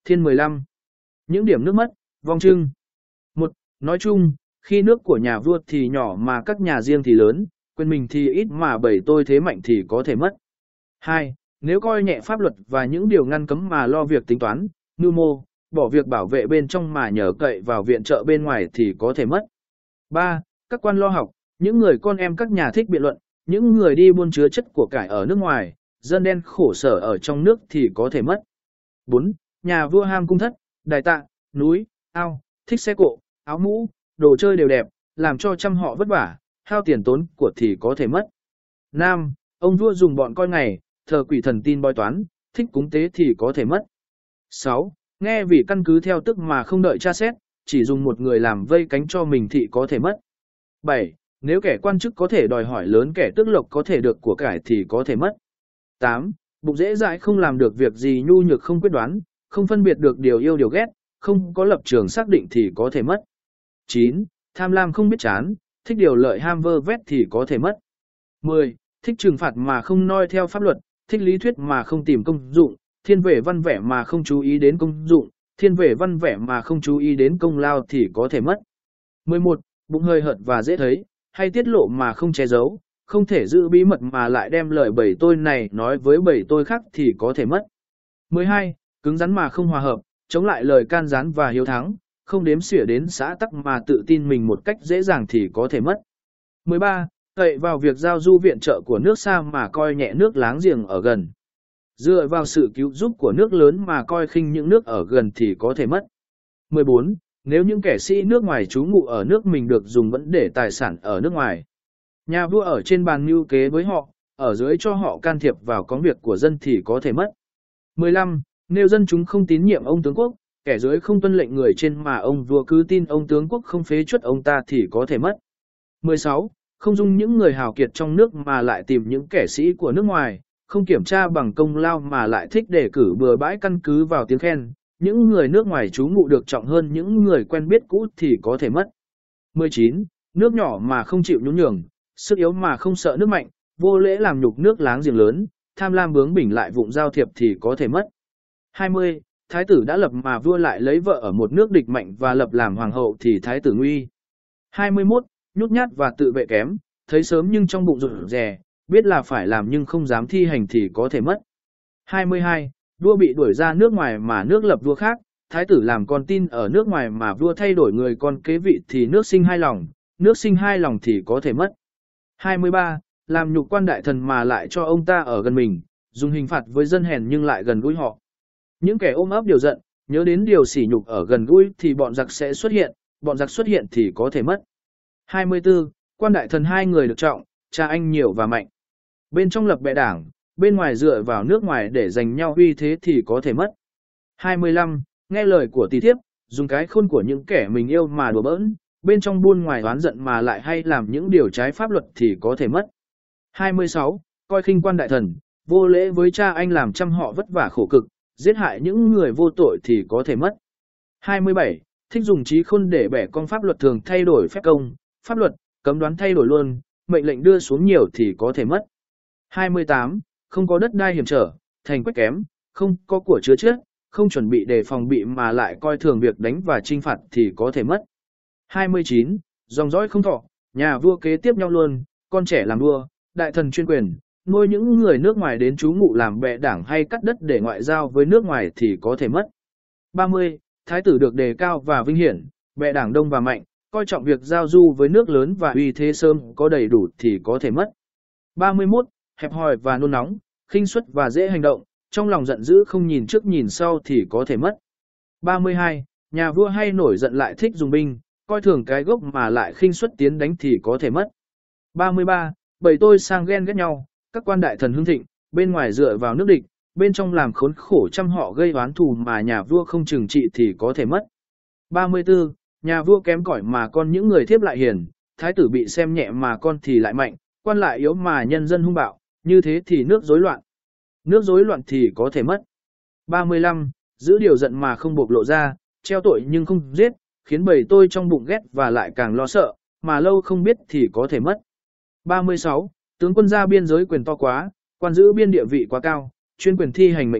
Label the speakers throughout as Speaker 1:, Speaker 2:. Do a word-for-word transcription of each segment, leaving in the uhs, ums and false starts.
Speaker 1: Thiên mười lăm. Những điểm nước mất, vong trưng. một. Nói chung, khi nước của nhà vua thì nhỏ mà các nhà riêng thì lớn, quyền mình thì ít mà bầy tôi thế mạnh thì có thể mất. hai. Nếu coi nhẹ pháp luật và những điều ngăn cấm mà lo việc tính toán, mưu mô, bỏ việc bảo vệ bên trong mà nhờ cậy vào viện trợ bên ngoài thì có thể mất. ba. Các quan lo học, những người con em các nhà thích biện luận, những người đi buôn chứa chất của cải ở nước ngoài, dân đen khổ sở ở trong nước thì có thể mất. bốn. Nhà vua ham cung thất, đài tạ, núi, ao, thích xe cộ, áo mũ, đồ chơi đều đẹp, làm cho trăm họ vất vả, hao tiền tốn của thì có thể mất. năm. Ông vua dùng bọn coi ngày, thờ quỷ thần tin bói toán, thích cúng tế thì có thể mất. sáu. Nghe vì căn cứ theo tức mà không đợi tra xét, chỉ dùng một người làm vây cánh cho mình thì có thể mất. bảy. Nếu kẻ quan chức có thể đòi hỏi lớn kẻ tước lộc có thể được của cải thì có thể mất. tám. Bụng dễ dãi không làm được việc gì nhu nhược không quyết đoán, không phân biệt được điều yêu điều ghét, không có lập trường xác định thì có thể mất. chín. Tham lam không biết chán, thích điều lợi ham vơ vét thì có thể mất. mười. Thích trừng phạt mà không noi theo pháp luật, thích lý thuyết mà không tìm công dụng, thiên về văn vẻ mà không chú ý đến công dụng, thiên về văn vẻ mà không chú ý đến công lao thì có thể mất. mười một. Bụng hơi hợt và dễ thấy, hay tiết lộ mà không che giấu, không thể giữ bí mật mà lại đem lời bầy tôi này nói với bầy tôi khác thì có thể mất. mười hai. Cứng rắn mà không hòa hợp, chống lại lời can gián và hiếu thắng, không đếm xỉa đến xã tắc mà tự tin mình một cách dễ dàng thì có thể mất. mười ba. Cậy vào việc giao du viện trợ của nước xa mà coi nhẹ nước láng giềng ở gần. Dựa vào sự cứu giúp của nước lớn mà coi khinh những nước ở gần thì có thể mất. mười bốn. Nếu những kẻ sĩ nước ngoài trú ngụ ở nước mình được dùng vẫn để tài sản ở nước ngoài. Nhà vua ở trên bàn mưu kế với họ, ở dưới cho họ can thiệp vào công việc của dân thì có thể mất. mười lăm. Nếu dân chúng không tín nhiệm ông tướng quốc, kẻ dưới không tuân lệnh người trên mà ông vua cứ tin ông tướng quốc không phế truất ông ta thì có thể mất. mười sáu. Không dung những người hào kiệt trong nước mà lại tìm những kẻ sĩ của nước ngoài, không kiểm tra bằng công lao mà lại thích đề cử bừa bãi căn cứ vào tiếng khen, những người nước ngoài trú ngụ được trọng hơn những người quen biết cũ thì có thể mất. mười chín. Nước nhỏ mà không chịu nhún nhường, sức yếu mà không sợ nước mạnh, vô lễ làm nhục nước láng giềng lớn, tham lam bướng bỉnh lại vụng giao thiệp thì có thể mất. hai mươi. Thái tử đã lập mà vua lại lấy vợ ở một nước địch mạnh và lập làm hoàng hậu thì thái tử nguy. hai mươi mốt. Nhút nhát và tự vệ kém, thấy sớm nhưng trong bụng rụt rè, biết là phải làm nhưng không dám thi hành thì có thể mất. hai mươi hai. Vua bị đuổi ra nước ngoài mà nước lập vua khác, thái tử làm con tin ở nước ngoài mà vua thay đổi người con kế vị thì nước sinh hai lòng, nước sinh hai lòng thì có thể mất. hai mươi ba. Làm nhục quan đại thần mà lại cho ông ta ở gần mình, dùng hình phạt với dân hèn nhưng lại gần gũi họ. Những kẻ ôm ấp điều giận, nhớ đến điều sỉ nhục ở gần gũi thì bọn giặc sẽ xuất hiện, bọn giặc xuất hiện thì có thể mất. hai mươi tư. Quan đại thần hai người được trọng, cha anh nhiều và mạnh. Bên trong lập bè đảng, bên ngoài dựa vào nước ngoài để giành nhau uy thế thì có thể mất. hai mươi lăm. Nghe lời của tỳ thiếp, dùng cái khôn của những kẻ mình yêu mà đùa bỡn, bên trong buôn ngoài oán giận mà lại hay làm những điều trái pháp luật thì có thể mất. hai mươi sáu. Coi khinh quan đại thần, vô lễ với cha anh làm trăm họ vất vả khổ cực, giết hại những người vô tội thì có thể mất. hai mươi bảy. Thích dùng trí khôn để bẻ cong pháp luật thường thay đổi phép công, pháp luật, cấm đoán thay đổi luôn, mệnh lệnh đưa xuống nhiều thì có thể mất. hai mươi tám. Không có đất đai hiểm trở, thành quách kém, không có của chứa chết, không chuẩn bị để phòng bị mà lại coi thường việc đánh và trinh phạt thì có thể mất. hai mươi chín. Dòng dõi không thọ, nhà vua kế tiếp nhau luôn, con trẻ làm vua, đại thần chuyên quyền, nuôi những người nước ngoài đến trú ngụ làm bè đảng hay cắt đất để ngoại giao với nước ngoài thì có thể mất. ba mươi. Thái tử được đề cao và vinh hiển, bè đảng đông và mạnh, coi trọng việc giao du với nước lớn và uy thế sớm có đầy đủ thì có thể mất. ba mươi mốt. Hẹp hòi và nôn nóng, khinh suất và dễ hành động, trong lòng giận dữ không nhìn trước nhìn sau thì có thể mất. ba mươi hai. Nhà vua hay nổi giận lại thích dùng binh, coi thường cái gốc mà lại khinh suất tiến đánh thì có thể mất. ba mươi ba. Bầy tôi sang ghen ghét nhau, các quan đại thần hưng thịnh, bên ngoài dựa vào nước địch, bên trong làm khốn khổ trăm họ gây oán thù mà nhà vua không trừng trị thì có thể mất. ba mươi tư. Nhà vua kém cỏi mà con những người thiếp lại hiền, thái tử bị xem nhẹ mà con thì lại mạnh, quan lại yếu mà nhân dân hung bạo, như thế thì nước rối loạn. Nước rối loạn thì có thể mất. ba mươi lăm. Giữ điều giận mà không bộc lộ ra, treo tội nhưng không giết, khiến bầy tôi trong bụng ghét và lại càng lo sợ, mà lâu không biết thì có thể mất. ba mươi sáu. Tướng quân ra biên giới quyền to quá, quan giữ biên địa vị quá cao, chuyên quyền thi hành mệnh lệnh,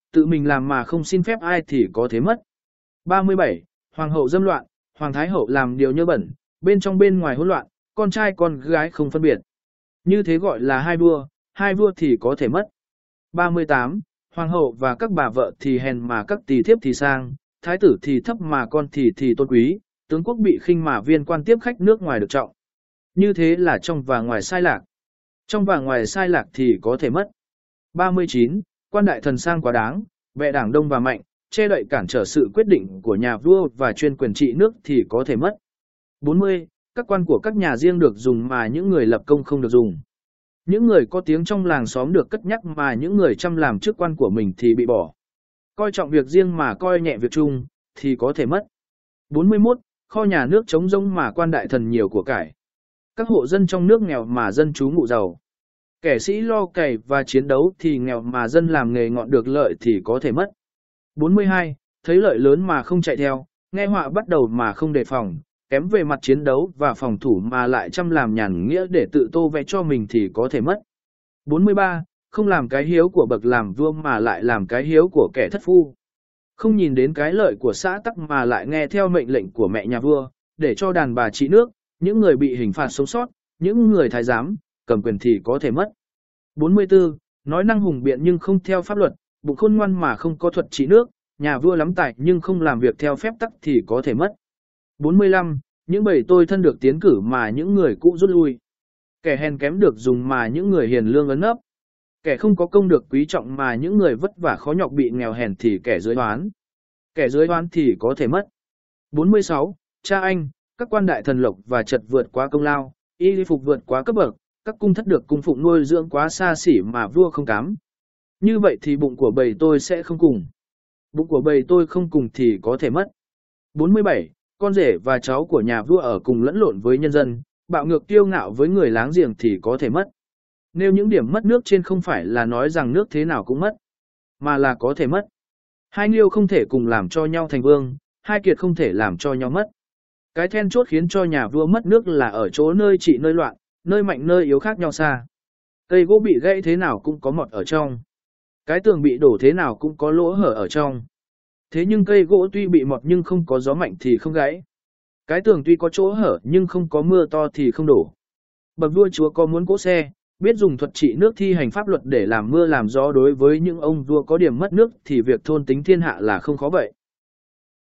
Speaker 1: tự mình làm mà không xin phép ai thì có thế mất. ba mươi bảy. Hoàng hậu dâm loạn, hoàng thái hậu làm điều nhơ bẩn, bên trong bên ngoài hỗn loạn, con trai con gái không phân biệt. Như thế gọi là hai vua, hai vua thì có thể mất. ba mươi tám. Hoàng hậu và các bà vợ thì hèn mà các tỳ thiếp thì sang, thái tử thì thấp mà con thì thì tôn quý, tướng quốc bị khinh mà viên quan tiếp khách nước ngoài được trọng. Như thế là trong và ngoài sai lạc. Trong và ngoài sai lạc thì có thể mất. ba mươi chín. Quan đại thần sang quá đáng, bè đảng đông và mạnh, che đậy cản trở sự quyết định của nhà vua và chuyên quyền trị nước thì có thể mất. bốn mươi. Các quan của các nhà riêng được dùng mà những người lập công không được dùng. Những người có tiếng trong làng xóm được cất nhắc mà những người chăm làm chức quan của mình thì bị bỏ. Coi trọng việc riêng mà coi nhẹ việc chung thì có thể mất. bốn mươi mốt. Kho nhà nước trống rỗng mà quan đại thần nhiều của cải. Các hộ dân trong nước nghèo mà dân trú ngụ giàu. Kẻ sĩ lo cày và chiến đấu thì nghèo mà dân làm nghề ngọn được lợi thì có thể mất. bốn mươi hai. Thấy lợi lớn mà không chạy theo, nghe họa bắt đầu mà không đề phòng, kém về mặt chiến đấu và phòng thủ mà lại chăm làm nhàn nghĩa để tự tô vẽ cho mình thì có thể mất. bốn mươi ba. Không làm cái hiếu của bậc làm vua mà lại làm cái hiếu của kẻ thất phu. Không nhìn đến cái lợi của xã tắc mà lại nghe theo mệnh lệnh của mẹ nhà vua, để cho đàn bà trị nước, những người bị hình phạt sống sót, những người thái giám, cầm quyền thì có thể mất. bốn mươi tư. Nói năng hùng biện nhưng không theo pháp luật, bụng khôn ngoan mà không có thuật trị nước, nhà vua lắm tài nhưng không làm việc theo phép tắc thì có thể mất. bốn mươi lăm. Những bầy tôi thân được tiến cử mà những người cũ rút lui. Kẻ hèn kém được dùng mà những người hiền lương ấn ấp. Kẻ không có công được quý trọng mà những người vất vả khó nhọc bị nghèo hèn thì kẻ dưới oán. Kẻ dưới oán thì có thể mất. bốn mươi sáu. Cha anh, các quan đại thần lộc và trật vượt quá công lao, y phục vượt quá cấp bậc, các cung thất được cung phụng nuôi dưỡng quá xa xỉ mà vua không cám. Như vậy thì bụng của bầy tôi sẽ không cùng. Bụng của bầy tôi không cùng thì có thể mất. bốn mươi bảy. Con rể và cháu của nhà vua ở cùng lẫn lộn với nhân dân, bạo ngược kiêu ngạo với người láng giềng thì có thể mất. Nêu những điểm mất nước trên không phải là nói rằng nước thế nào cũng mất, mà là có thể mất. Hai nghiêu không thể cùng làm cho nhau thành vương, hai kiệt không thể làm cho nhau mất. Cái then chốt khiến cho nhà vua mất nước là ở chỗ nơi trị nơi loạn, nơi mạnh nơi yếu khác nhau xa. Cây gỗ bị gãy thế nào cũng có mọt ở trong. Cái tường bị đổ thế nào cũng có lỗ hở ở trong. Thế nhưng cây gỗ tuy bị mọt nhưng không có gió mạnh thì không gãy. Cái tường tuy có chỗ hở nhưng không có mưa to thì không đổ. Bậc vua chúa có muốn cỗ xe, biết dùng thuật trị nước thi hành pháp luật để làm mưa làm gió đối với những ông vua có điểm mất nước thì việc thôn tính thiên hạ là không khó vậy.